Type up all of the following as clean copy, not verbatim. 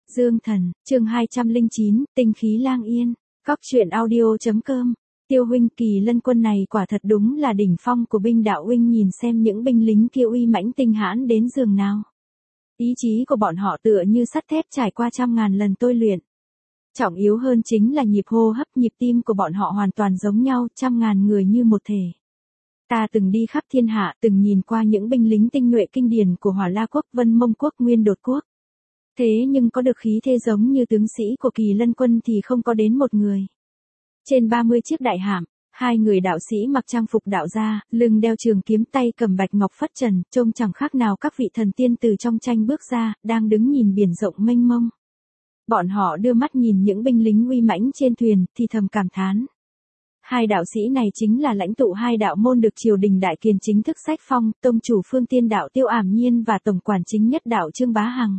Dương Thần, chương 209, tinh khí lang yên. Góc truyện audio.com. Tiêu huynh, Kỳ Lân quân này quả thật đúng là đỉnh phong của binh đạo huynh, nhìn xem những binh lính kia uy mãnh tinh hãn đến giường nào. Ý chí của bọn họ tựa như sắt thép trải qua trăm ngàn lần tôi luyện. Trọng yếu hơn chính là nhịp hô hấp, nhịp tim của bọn họ hoàn toàn giống nhau, trăm ngàn người như một thể. Ta từng đi khắp thiên hạ, từng nhìn qua những binh lính tinh nhuệ kinh điển của Hỏa La quốc, Vân Mông quốc, Nguyên Đột quốc. Thế nhưng có được khí thế giống như tướng sĩ của Kỳ Lân quân thì không có đến một người. Trên 30 chiếc đại hạm, hai người đạo sĩ mặc trang phục đạo gia, lưng đeo trường kiếm, tay cầm bạch ngọc phất trần, trông chẳng khác nào các vị thần tiên từ trong tranh bước ra, đang đứng nhìn biển rộng mênh mông. Bọn họ đưa mắt nhìn những binh lính uy mãnh trên thuyền, thì thầm cảm thán. Hai đạo sĩ này chính là lãnh tụ hai đạo môn được triều đình Đại Kiền chính thức sách phong, tông chủ Phương Tiên đạo Tiêu Ảm Nhiên và tổng quản chính nhất đạo Trương Bá Hằng.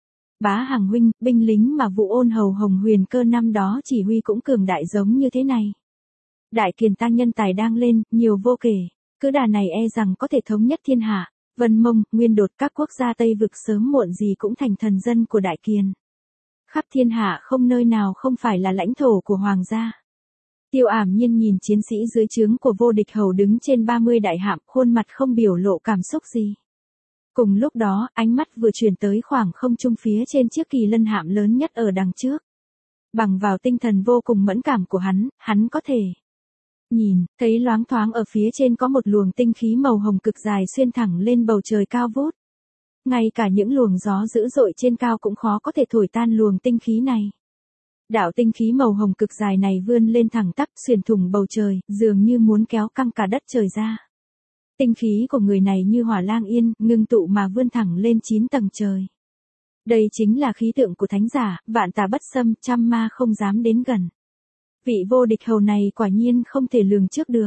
Bá Hằng huynh, binh lính mà Vũ Ôn Hầu Hồng Huyền Cơ năm đó chỉ huy cũng cường đại giống như thế này. Đại Kiền ta nhân tài đang lên, nhiều vô kể, cứ đà này e rằng có thể thống nhất thiên hạ. Vân Mông, Nguyên Đột, các quốc gia Tây vực sớm muộn gì cũng thành thần dân của Đại Kiền. Khắp thiên hạ không nơi nào không phải là lãnh thổ của hoàng gia. Tiêu Ảm Nhiên nhìn chiến sĩ dưới trướng của Vô Địch Hầu đứng trên 30 đại hạm, khuôn mặt không biểu lộ cảm xúc gì. Cùng lúc đó, ánh mắt vừa chuyển tới khoảng không trung phía trên chiếc Kỳ Lân hạm lớn nhất ở đằng trước. Bằng vào tinh thần vô cùng mẫn cảm của hắn có thể nhìn thấy loáng thoáng ở phía trên có một luồng tinh khí màu hồng cực dài xuyên thẳng lên bầu trời cao vút. Ngay cả những luồng gió dữ dội trên cao cũng khó có thể thổi tan luồng tinh khí này. Đạo tinh khí màu hồng cực dài này vươn lên thẳng tắp, xuyên thủng bầu trời, dường như muốn kéo căng cả đất trời ra. Tinh khí của người này như hỏa lang yên, ngưng tụ mà vươn thẳng lên 9 tầng trời. Đây chính là khí tượng của thánh giả, vạn tà bất xâm, trăm ma không dám đến gần. Vị Vô Địch Hầu này quả nhiên không thể lường trước được.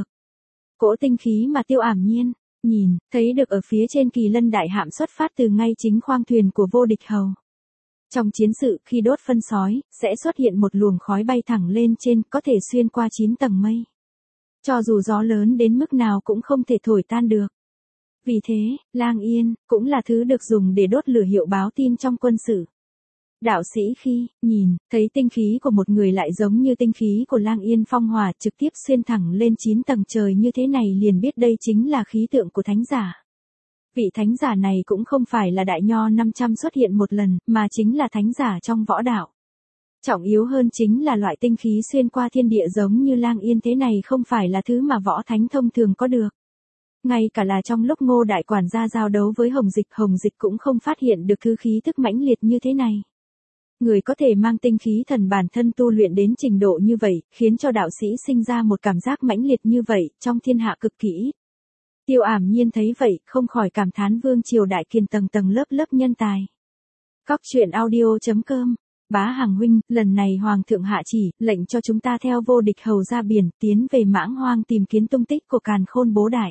Cỗ tinh khí mà Tiêu Ảm Nhiên nhìn thấy được ở phía trên Kỳ Lân đại hạm xuất phát từ ngay chính khoang thuyền của Vô Địch Hầu. Trong chiến sự, khi đốt phân sói, sẽ xuất hiện một luồng khói bay thẳng lên trên, có thể xuyên qua 9 tầng mây. Cho dù gió lớn đến mức nào cũng không thể thổi tan được. Vì thế, lang yên cũng là thứ được dùng để đốt lửa hiệu báo tin trong quân sự. Đạo sĩ khi nhìn thấy tinh khí của một người lại giống như tinh khí của lang yên phong hỏa trực tiếp xuyên thẳng lên 9 tầng trời như thế này, liền biết đây chính là khí tượng của thánh giả. Vị thánh giả này cũng không phải là đại nho 500 xuất hiện một lần, mà chính là thánh giả trong võ đạo. Trọng yếu hơn chính là loại tinh khí xuyên qua thiên địa giống như lang yên thế này không phải là thứ mà võ thánh thông thường có được. Ngay cả là trong lúc Ngô đại quản gia giao đấu với Hồng Dịch cũng không phát hiện được thứ khí tức mãnh liệt như thế này. Người có thể mang tinh khí thần bản thân tu luyện đến trình độ như vậy, khiến cho đạo sĩ sinh ra một cảm giác mãnh liệt như vậy, trong thiên hạ cực kỳ. Tiêu Ảm Nhiên thấy vậy, không khỏi cảm thán vương triều Đại Kiền tầng tầng lớp lớp nhân tài. Góc truyện audio.com. Bá Hằng huynh, lần này Hoàng thượng hạ chỉ, lệnh cho chúng ta theo Vô Địch Hầu ra biển, tiến về Mãng Hoang tìm kiếm tung tích của Càn Khôn bố đại.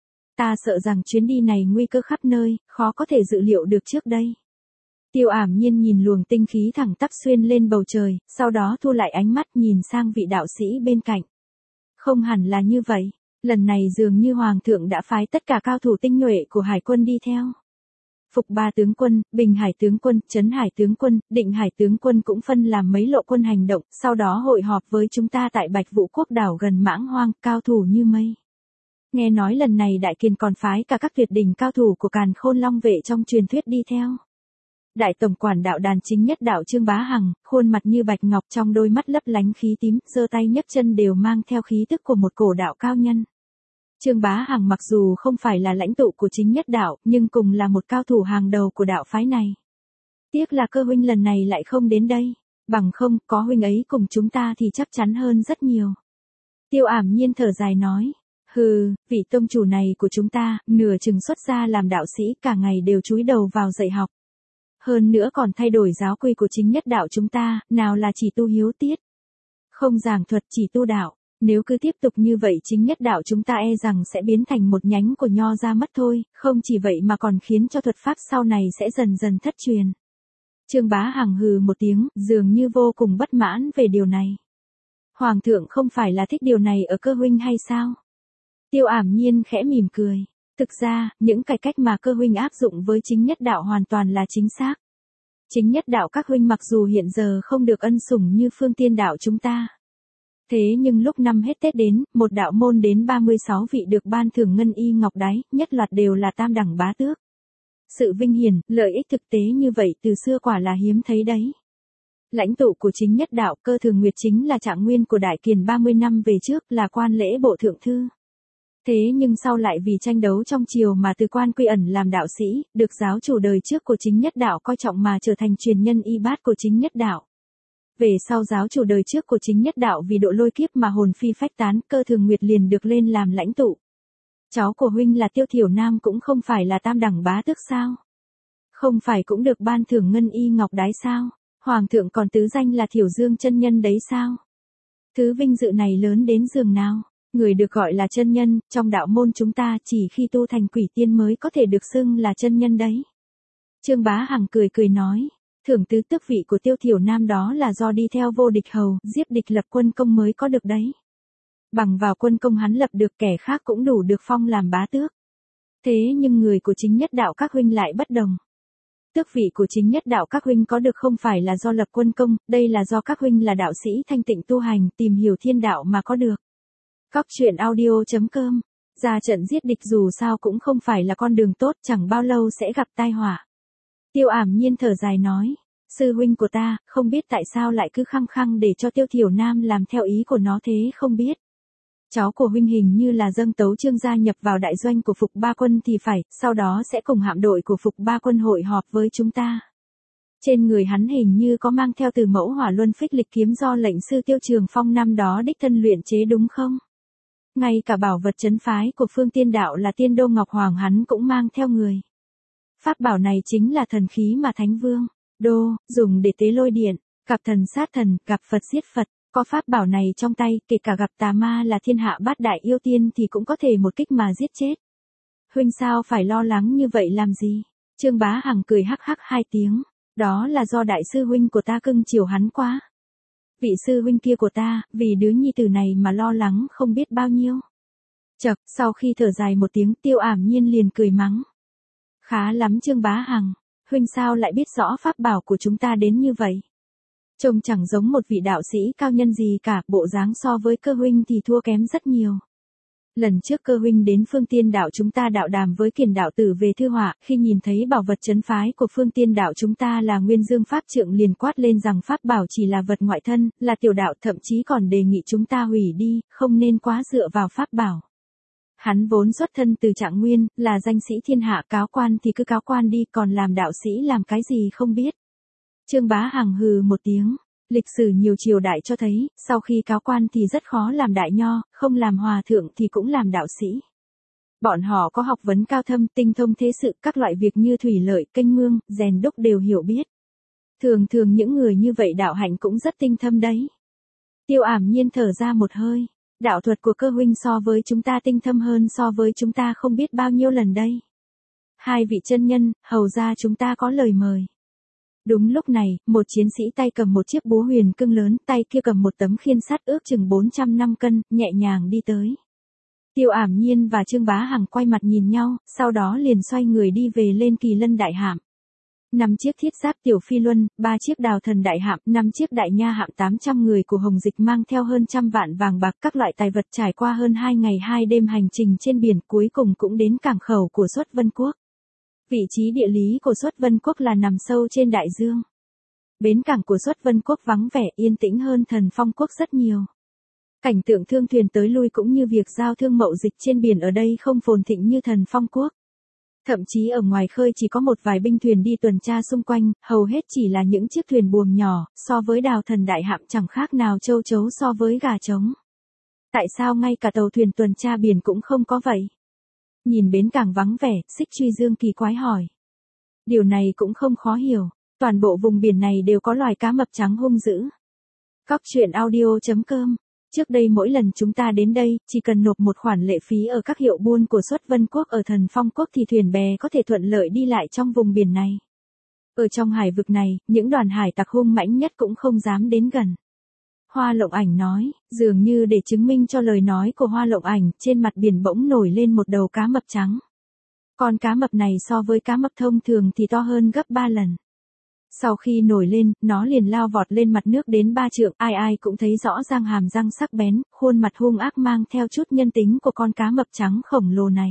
Ta sợ rằng chuyến đi này nguy cơ khắp nơi, khó có thể dự liệu được trước đây. Tiêu Ảm Nhiên nhìn luồng tinh khí thẳng tắp xuyên lên bầu trời, sau đó thu lại ánh mắt nhìn sang vị đạo sĩ bên cạnh. Không hẳn là như vậy, lần này dường như Hoàng thượng đã phái tất cả cao thủ tinh nhuệ của Hải quân đi theo. Phục Ba tướng quân, Bình Hải tướng quân, Trấn Hải tướng quân, Định Hải tướng quân cũng phân làm mấy lộ quân hành động, sau đó hội họp với chúng ta tại Bạch Vũ quốc đảo gần Mãng Hoang, cao thủ như mây. Nghe nói lần này Đại Kiền còn phái cả các tuyệt đỉnh cao thủ của Càn Khôn Long vệ trong truyền thuyết đi theo. Đại tổng quản đạo đàn chính nhất đạo Trương Bá Hằng, khuôn mặt như bạch ngọc, trong đôi mắt lấp lánh khí tím, giơ tay nhấc chân đều mang theo khí tức của một cổ đạo cao nhân. Trương Bá Hằng mặc dù không phải là lãnh tụ của chính nhất đạo, nhưng cùng là một cao thủ hàng đầu của đạo phái này. Tiếc là Cơ huynh lần này lại không đến đây, bằng không, có huynh ấy cùng chúng ta thì chắc chắn hơn rất nhiều. Tiêu Ảm Nhiên thở dài nói, hừ, vị tông chủ này của chúng ta, nửa chừng xuất gia làm đạo sĩ, cả ngày đều chúi đầu vào dạy học. Hơn nữa còn thay đổi giáo quy của chính nhất đạo chúng ta, nào là chỉ tu hiếu tiết, không giảng thuật, chỉ tu đạo. Nếu cứ tiếp tục như vậy chính nhất đạo chúng ta e rằng sẽ biến thành một nhánh của nho ra mất thôi, không chỉ vậy mà còn khiến cho thuật pháp sau này sẽ dần dần thất truyền. Trương Bá Hằng hừ một tiếng, dường như vô cùng bất mãn về điều này. Hoàng thượng không phải là thích điều này ở Cơ huynh hay sao? Tiêu Ảm Nhiên khẽ mỉm cười. Thực ra, những cải cách mà Cơ huynh áp dụng với chính nhất đạo hoàn toàn là chính xác. Chính nhất đạo các huynh mặc dù hiện giờ không được ân sủng như phương tiên đạo chúng ta. Thế nhưng lúc năm hết Tết đến, một đạo môn đến 36 vị được ban thưởng ngân y ngọc đái, nhất loạt đều là tam đẳng bá tước. Sự vinh hiển, lợi ích thực tế như vậy từ xưa quả là hiếm thấy đấy. Lãnh tụ của chính nhất đạo Cơ Thường Nguyệt chính là trạng nguyên của Đại Kiền 30 năm về trước, là quan lễ bộ thượng thư. Thế nhưng sau lại vì tranh đấu trong triều mà từ quan quy ẩn làm đạo sĩ, được giáo chủ đời trước của chính nhất đạo coi trọng mà trở thành truyền nhân y bát của chính nhất đạo. Về sau giáo chủ đời trước của chính nhất đạo vì độ lôi kiếp mà hồn phi phách tán, Cơ Thường Nguyệt liền được lên làm lãnh tụ. Cháu của huynh là Tiêu Thiểu Nam cũng không phải là tam đẳng bá tước sao? Không phải cũng được ban thưởng ngân y ngọc đái sao? Hoàng thượng còn tứ danh là Thiểu Dương chân nhân đấy sao? Thứ vinh dự này lớn đến giường nào? Người được gọi là chân nhân, trong đạo môn chúng ta chỉ khi tu thành quỷ tiên mới có thể được xưng là chân nhân đấy. Trương Bá Hằng cười cười nói, thưởng tứ tước vị của Tiêu Thiểu Nam đó là do đi theo vô địch hầu, giết địch lập quân công mới có được đấy. Bằng vào quân công hắn lập được kẻ khác cũng đủ được phong làm bá tước. Thế nhưng người của chính nhất đạo các huynh lại bất đồng. Tước vị của chính nhất đạo các huynh có được không phải là do lập quân công, đây là do các huynh là đạo sĩ thanh tịnh tu hành, tìm hiểu thiên đạo mà có được. Cóc truyện audio.com. Ra trận giết địch dù sao cũng không phải là con đường tốt, chẳng bao lâu sẽ gặp tai họa. Tiêu Ảm Nhiên thở dài nói, sư huynh của ta, không biết tại sao lại cứ khăng khăng để cho Tiêu Thiểu Nam làm theo ý của nó thế không biết. Cháu của huynh hình như là dâng tấu chương gia nhập vào đại doanh của Phục Ba Quân thì phải, sau đó sẽ cùng hạm đội của Phục Ba Quân hội họp với chúng ta. Trên người hắn hình như có mang theo từ mẫu hỏa luân phích lịch kiếm do lệnh sư Tiêu Trường Phong năm đó đích thân luyện chế đúng không? Ngay cả bảo vật trấn phái của phương tiên đạo là Tiên Đô Ngọc Hoàng hắn cũng mang theo người. Pháp bảo này chính là thần khí mà Thánh Vương Đô dùng để tế lôi điện, gặp thần sát thần, gặp Phật giết Phật. Có pháp bảo này trong tay, kể cả gặp tà ma là thiên hạ bát đại yêu tiên thì cũng có thể một kích mà giết chết. Huynh sao phải lo lắng như vậy làm gì? Trương Bá Hằng cười hắc hắc hai tiếng. Đó là do đại sư huynh của ta cưng chiều hắn quá. Vị sư huynh kia của ta, vì đứa nhi tử này mà lo lắng không biết bao nhiêu. Chậc, sau khi thở dài một tiếng Tiêu Ảm Nhiên liền cười mắng. Khá lắm Trương Bá Hằng, huynh sao lại biết rõ pháp bảo của chúng ta đến như vậy? Trông chẳng giống một vị đạo sĩ cao nhân gì cả, bộ dáng so với Cơ huynh thì thua kém rất nhiều. Lần trước Cơ huynh đến phương tiên đạo chúng ta đạo đàm với Kiền đạo tử về thư họa, khi nhìn thấy bảo vật trấn phái của phương tiên đạo chúng ta là Nguyên Dương Pháp Trượng liền quát lên rằng pháp bảo chỉ là vật ngoại thân, là tiểu đạo, thậm chí còn đề nghị chúng ta hủy đi, không nên quá dựa vào pháp bảo. Hắn vốn xuất thân từ Trạng Nguyên, là danh sĩ thiên hạ, cáo quan thì cứ cáo quan đi, còn làm đạo sĩ làm cái gì không biết. Trương Bá Hằng hừ một tiếng, lịch sử nhiều triều đại cho thấy, sau khi cáo quan thì rất khó làm đại nho, không làm hòa thượng thì cũng làm đạo sĩ. Bọn họ có học vấn cao thâm, tinh thông thế sự, các loại việc như thủy lợi, kênh mương, rèn đúc đều hiểu biết. Thường thường những người như vậy đạo hạnh cũng rất tinh thâm đấy. Tiêu Ảm Nhiên thở ra một hơi, đạo thuật của Cơ huynh so với chúng ta tinh thâm hơn so với chúng ta không biết bao nhiêu lần đây. Hai vị chân nhân, hầu ra chúng ta có lời mời. Đúng lúc này, một chiến sĩ tay cầm một chiếc búa huyền cương lớn, tay kia cầm một tấm khiên sắt ước chừng 400 năm cân, nhẹ nhàng đi tới. Tiêu Ảm Nhiên và Trương Bá Hằng quay mặt nhìn nhau, sau đó liền xoay người đi về lên Kỳ Lân đại hạm. 5 chiếc thiết giáp tiểu phi luân, 3 chiếc đào thần đại hạm, 5 chiếc đại nha hạm, 800 người của Hồng Dịch mang theo hơn 100 vạn vàng bạc, các loại tài vật, trải qua hơn 2 ngày 2 đêm hành trình trên biển, cuối cùng cũng đến cảng khẩu của Xuất Vân Quốc. Vị trí địa lý của Xuất Vân Quốc là nằm sâu trên đại dương. Bến cảng của Xuất Vân Quốc vắng vẻ, yên tĩnh hơn Thần Phong Quốc rất nhiều. Cảnh tượng thương thuyền tới lui cũng như việc giao thương mậu dịch trên biển ở đây không phồn thịnh như Thần Phong Quốc. Thậm chí ở ngoài khơi chỉ có một vài binh thuyền đi tuần tra xung quanh, hầu hết chỉ là những chiếc thuyền buồm nhỏ, so với đào thần đại hạm chẳng khác nào châu chấu so với gà trống. Tại sao ngay cả tàu thuyền tuần tra biển cũng không có vậy? Nhìn bến cảng vắng vẻ, Xích Truy Dương kỳ quái hỏi. Điều này cũng không khó hiểu, toàn bộ vùng biển này đều có loài cá mập trắng hung dữ. Cóc truyện audio.com. Trước đây mỗi lần chúng ta đến đây, chỉ cần nộp một khoản lệ phí ở các hiệu buôn của Xuất Vân Quốc ở Thần Phong Quốc thì thuyền bè có thể thuận lợi đi lại trong vùng biển này. Ở trong hải vực này, những đoàn hải tặc hung mãnh nhất cũng không dám đến gần. Hoa Lộng Ảnh nói, dường như để chứng minh cho lời nói của Hoa Lộng Ảnh, trên mặt biển bỗng nổi lên một đầu cá mập trắng. Con cá mập này so với cá mập thông thường thì to hơn gấp 3 lần. Sau khi nổi lên, nó liền lao vọt lên mặt nước đến 3 trượng, ai ai cũng thấy rõ ràng hàm răng sắc bén, khuôn mặt hung ác mang theo chút nhân tính của con cá mập trắng khổng lồ này.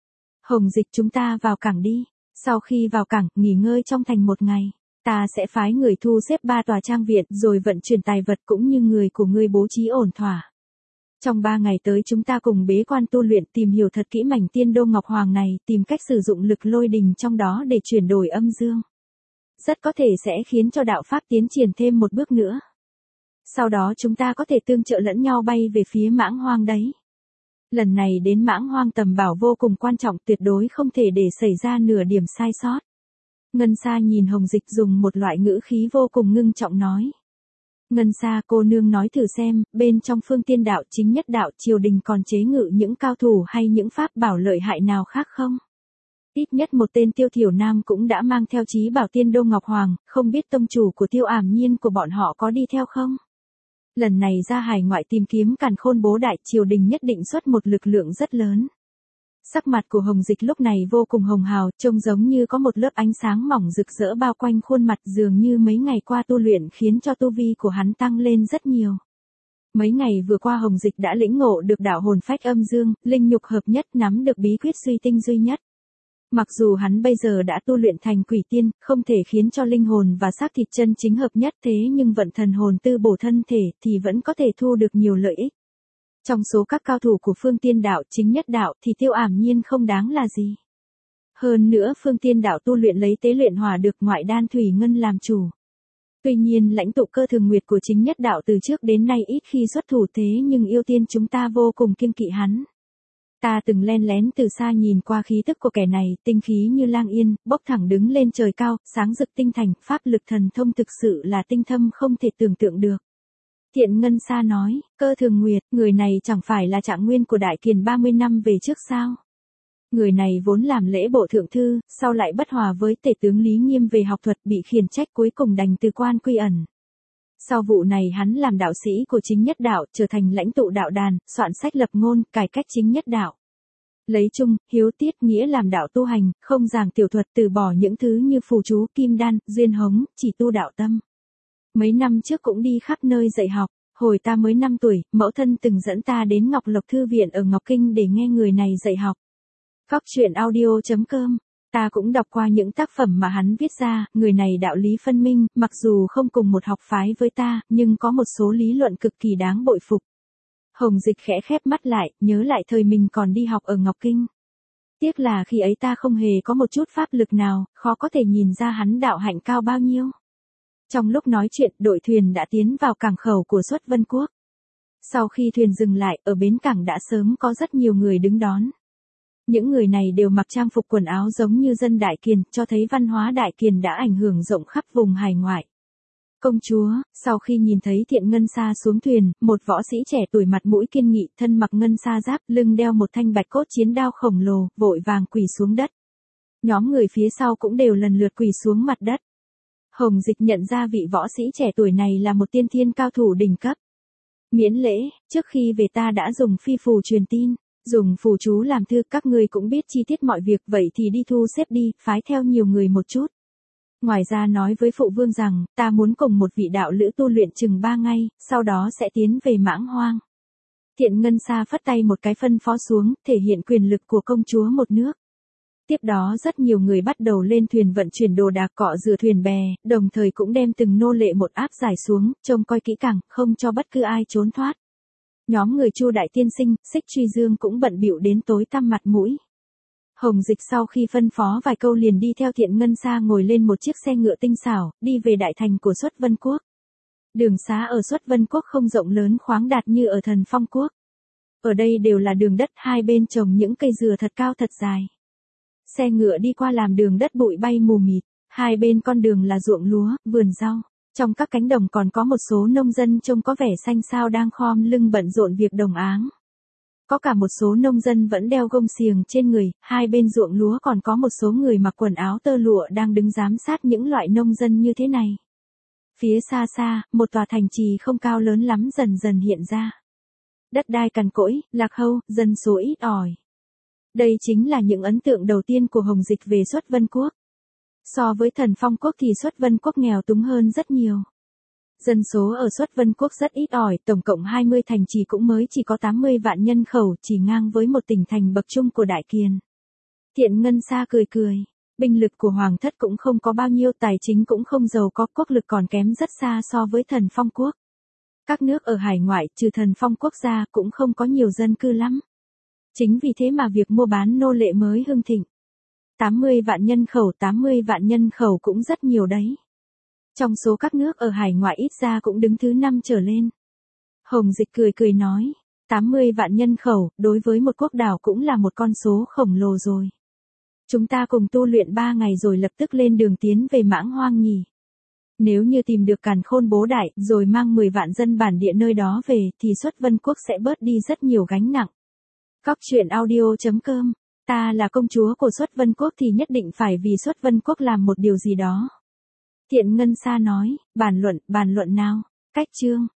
Hồng Dịch, chúng ta vào cảng đi. Sau khi vào cảng, nghỉ ngơi trong thành 1 ngày. Ta sẽ phái người thu xếp 3 tòa trang viện rồi vận chuyển tài vật cũng như người của ngươi bố trí ổn thỏa. Trong 3 ngày tới chúng ta cùng bế quan tu luyện, tìm hiểu thật kỹ mảnh tiên đô Ngọc Hoàng này, tìm cách sử dụng lực lôi đình trong đó để chuyển đổi âm dương. Rất có thể sẽ khiến cho đạo pháp tiến triển thêm một bước nữa. Sau đó chúng ta có thể tương trợ lẫn nhau bay về phía Mãng Hoang đấy. Lần này đến Mãng Hoang tầm bảo vô cùng quan trọng, tuyệt đối không thể để xảy ra nửa điểm sai sót. Ngân Sa nhìn Hồng Dịch dùng một loại ngữ khí vô cùng ngưng trọng nói. Ngân Sa cô nương nói thử xem, bên trong Phương Tiên đạo, Chính Nhất đạo, triều đình còn chế ngự những cao thủ hay những pháp bảo lợi hại nào khác không? Ít nhất một tên Tiêu Thiểu Nam cũng đã mang theo chí bảo tiên đô Ngọc Hoàng, không biết tông chủ của Tiêu Ảm Nhiên của bọn họ có đi theo không? Lần này ra hải ngoại tìm kiếm Càn Khôn Bố Đại, triều đình nhất định xuất một lực lượng rất lớn. Sắc mặt của Hồng Dịch lúc này vô cùng hồng hào, trông giống như có một lớp ánh sáng mỏng rực rỡ bao quanh khuôn mặt, dường như mấy ngày qua tu luyện khiến cho tu vi của hắn tăng lên rất nhiều. Mấy ngày vừa qua Hồng Dịch đã lĩnh ngộ được đạo hồn phách âm dương, linh nhục hợp nhất, nắm được bí quyết suy tinh duy nhất. Mặc dù hắn bây giờ đã tu luyện thành quỷ tiên, không thể khiến cho linh hồn và xác thịt chân chính hợp nhất, thế nhưng vận thần hồn tư bổ thân thể thì vẫn có thể thu được nhiều lợi ích. Trong số các cao thủ của Phương Tiên đạo, Chính Nhất đạo thì Tiêu Ảm Nhiên không đáng là gì. Hơn nữa Phương Tiên đạo tu luyện lấy tế luyện hỏa được ngoại đan thủy ngân làm chủ. Tuy nhiên lãnh tụ Cơ Thường Nguyệt của Chính Nhất đạo từ trước đến nay ít khi xuất thủ, thế nhưng yêu tiên chúng ta vô cùng kiêng kỵ hắn. Ta từng len lén từ xa nhìn qua khí tức của kẻ này, tinh khí như lang yên, bốc thẳng đứng lên trời cao, sáng rực tinh thành, pháp lực thần thông thực sự là tinh thâm không thể tưởng tượng được. Thiện Ngân Sa nói, Cơ Thường Nguyệt, người này chẳng phải là Trạng Nguyên của Đại Kiền 30 năm về trước sao? Người này vốn làm lễ bộ thượng thư, sau lại bất hòa với tể tướng Lý Nghiêm về học thuật, bị khiển trách, cuối cùng đành từ quan quy ẩn. Sau vụ này hắn làm đạo sĩ của Chính Nhất đạo, trở thành lãnh tụ đạo đàn, soạn sách lập ngôn, cải cách Chính Nhất đạo. Lấy trung, hiếu tiết, nghĩa làm đạo tu hành, không giảng tiểu thuật, từ bỏ những thứ như phù chú, kim đan, duyên hống, chỉ tu đạo tâm. Mấy năm trước cũng đi khắp nơi dạy học, hồi ta mới 5 tuổi, mẫu thân từng dẫn ta đến Ngọc Lộc Thư viện ở Ngọc Kinh để nghe người này dạy học. Góc truyện audio.com, ta cũng đọc qua những tác phẩm mà hắn viết ra, người này đạo lý phân minh, mặc dù không cùng một học phái với ta, nhưng có một số lý luận cực kỳ đáng bội phục. Hồng Dịch khẽ khép mắt lại, nhớ lại thời mình còn đi học ở Ngọc Kinh. Tiếc là khi ấy ta không hề có một chút pháp lực nào, khó có thể nhìn ra hắn đạo hạnh cao bao nhiêu. Trong lúc nói chuyện, đội thuyền đã tiến vào cảng khẩu của Xuất Vân Quốc. Sau khi thuyền dừng lại, ở bến cảng đã sớm có rất nhiều người đứng đón. Những người này đều mặc trang phục quần áo giống như dân Đại Kiền, cho thấy văn hóa Đại Kiền đã ảnh hưởng rộng khắp vùng hải ngoại. Công chúa, sau khi nhìn thấy Thiện Ngân Sa xuống thuyền, một võ sĩ trẻ tuổi mặt mũi kiên nghị, thân mặc ngân sa giáp, lưng đeo một thanh bạch cốt chiến đao khổng lồ, vội vàng quỳ xuống đất. Nhóm người phía sau cũng đều lần lượt quỳ xuống mặt đất. Hồng Dịch nhận ra vị võ sĩ trẻ tuổi này là một tiên thiên cao thủ đỉnh cấp. Miễn lễ, trước khi về ta đã dùng phi phù truyền tin, dùng phù chú làm thư, các ngươi cũng biết chi tiết mọi việc, vậy thì đi thu xếp đi, phái theo nhiều người một chút. Ngoài ra nói với phụ vương rằng, ta muốn cùng một vị đạo lữ tu luyện chừng 3 ngày, sau đó sẽ tiến về Mãng Hoang. Thiện Ngân Sa phất tay một cái phân phó xuống, thể hiện quyền lực của công chúa một nước. Tiếp đó rất nhiều người bắt đầu lên thuyền vận chuyển đồ đạc, cọ rửa thuyền bè, đồng thời cũng đem từng nô lệ một áp giải xuống, trông coi kỹ càng, không cho bất cứ ai trốn thoát. Nhóm người Chu Đại Tiên Sinh, Xích Truy Dương cũng bận bịu đến tối tăm mặt mũi. Hồng Dịch sau khi phân phó vài câu liền đi theo Thiện Ngân Sa ngồi lên một chiếc xe ngựa tinh xảo, đi về đại thành của Xuất Vân Quốc. Đường xá ở Xuất Vân Quốc không rộng lớn khoáng đạt như ở Thần Phong Quốc. Ở đây đều là đường đất, hai bên trồng những cây dừa thật cao thật dài. Xe ngựa đi qua làm đường đất bụi bay mù mịt, hai bên con đường là ruộng lúa, vườn rau. Trong các cánh đồng còn có một số nông dân trông có vẻ xanh xao đang khom lưng bận rộn việc đồng áng. Có cả một số nông dân vẫn đeo gông xiềng trên người, hai bên ruộng lúa còn có một số người mặc quần áo tơ lụa đang đứng giám sát những loại nông dân như thế này. Phía xa xa, một tòa thành trì không cao lớn lắm dần dần hiện ra. Đất đai cằn cỗi, lạc hâu, dân số ít ỏi. Đây chính là những ấn tượng đầu tiên của Hồng Dịch về Xuất Vân Quốc. So với Thần Phong quốc thì Xuất Vân quốc nghèo túng hơn rất nhiều. Dân số ở Xuất Vân quốc rất ít ỏi, tổng cộng 20 thành trì cũng mới chỉ có 80 vạn nhân khẩu, chỉ ngang với một tỉnh thành bậc trung của Đại Kiền. Thiện Ngân Sa cười cười, binh lực của Hoàng thất cũng không có bao nhiêu, tài chính cũng không giàu có, quốc lực còn kém rất xa so với Thần Phong quốc. Các nước ở hải ngoại trừ Thần Phong quốc gia cũng không có nhiều dân cư lắm. Chính vì thế mà việc mua bán nô lệ mới hưng thịnh. 80 vạn nhân khẩu cũng rất nhiều đấy. Trong số các nước ở hải ngoại ít ra cũng đứng thứ 5 trở lên. Hồng Dịch cười cười nói, 80 vạn nhân khẩu, đối với một quốc đảo cũng là một con số khổng lồ rồi. Chúng ta cùng tu luyện 3 ngày rồi lập tức lên đường tiến về Mãng Hoang nhỉ. Nếu như tìm được Càn Khôn Bố Đại, rồi mang 10 vạn dân bản địa nơi đó về, thì Xuất Vân quốc sẽ bớt đi rất nhiều gánh nặng. Cóc truyện audio.com, ta là công chúa của Xuất Vân quốc thì nhất định phải vì Xuất Vân quốc làm một điều gì đó. Thiện Ngân Sa nói, bàn luận nào, cách chương.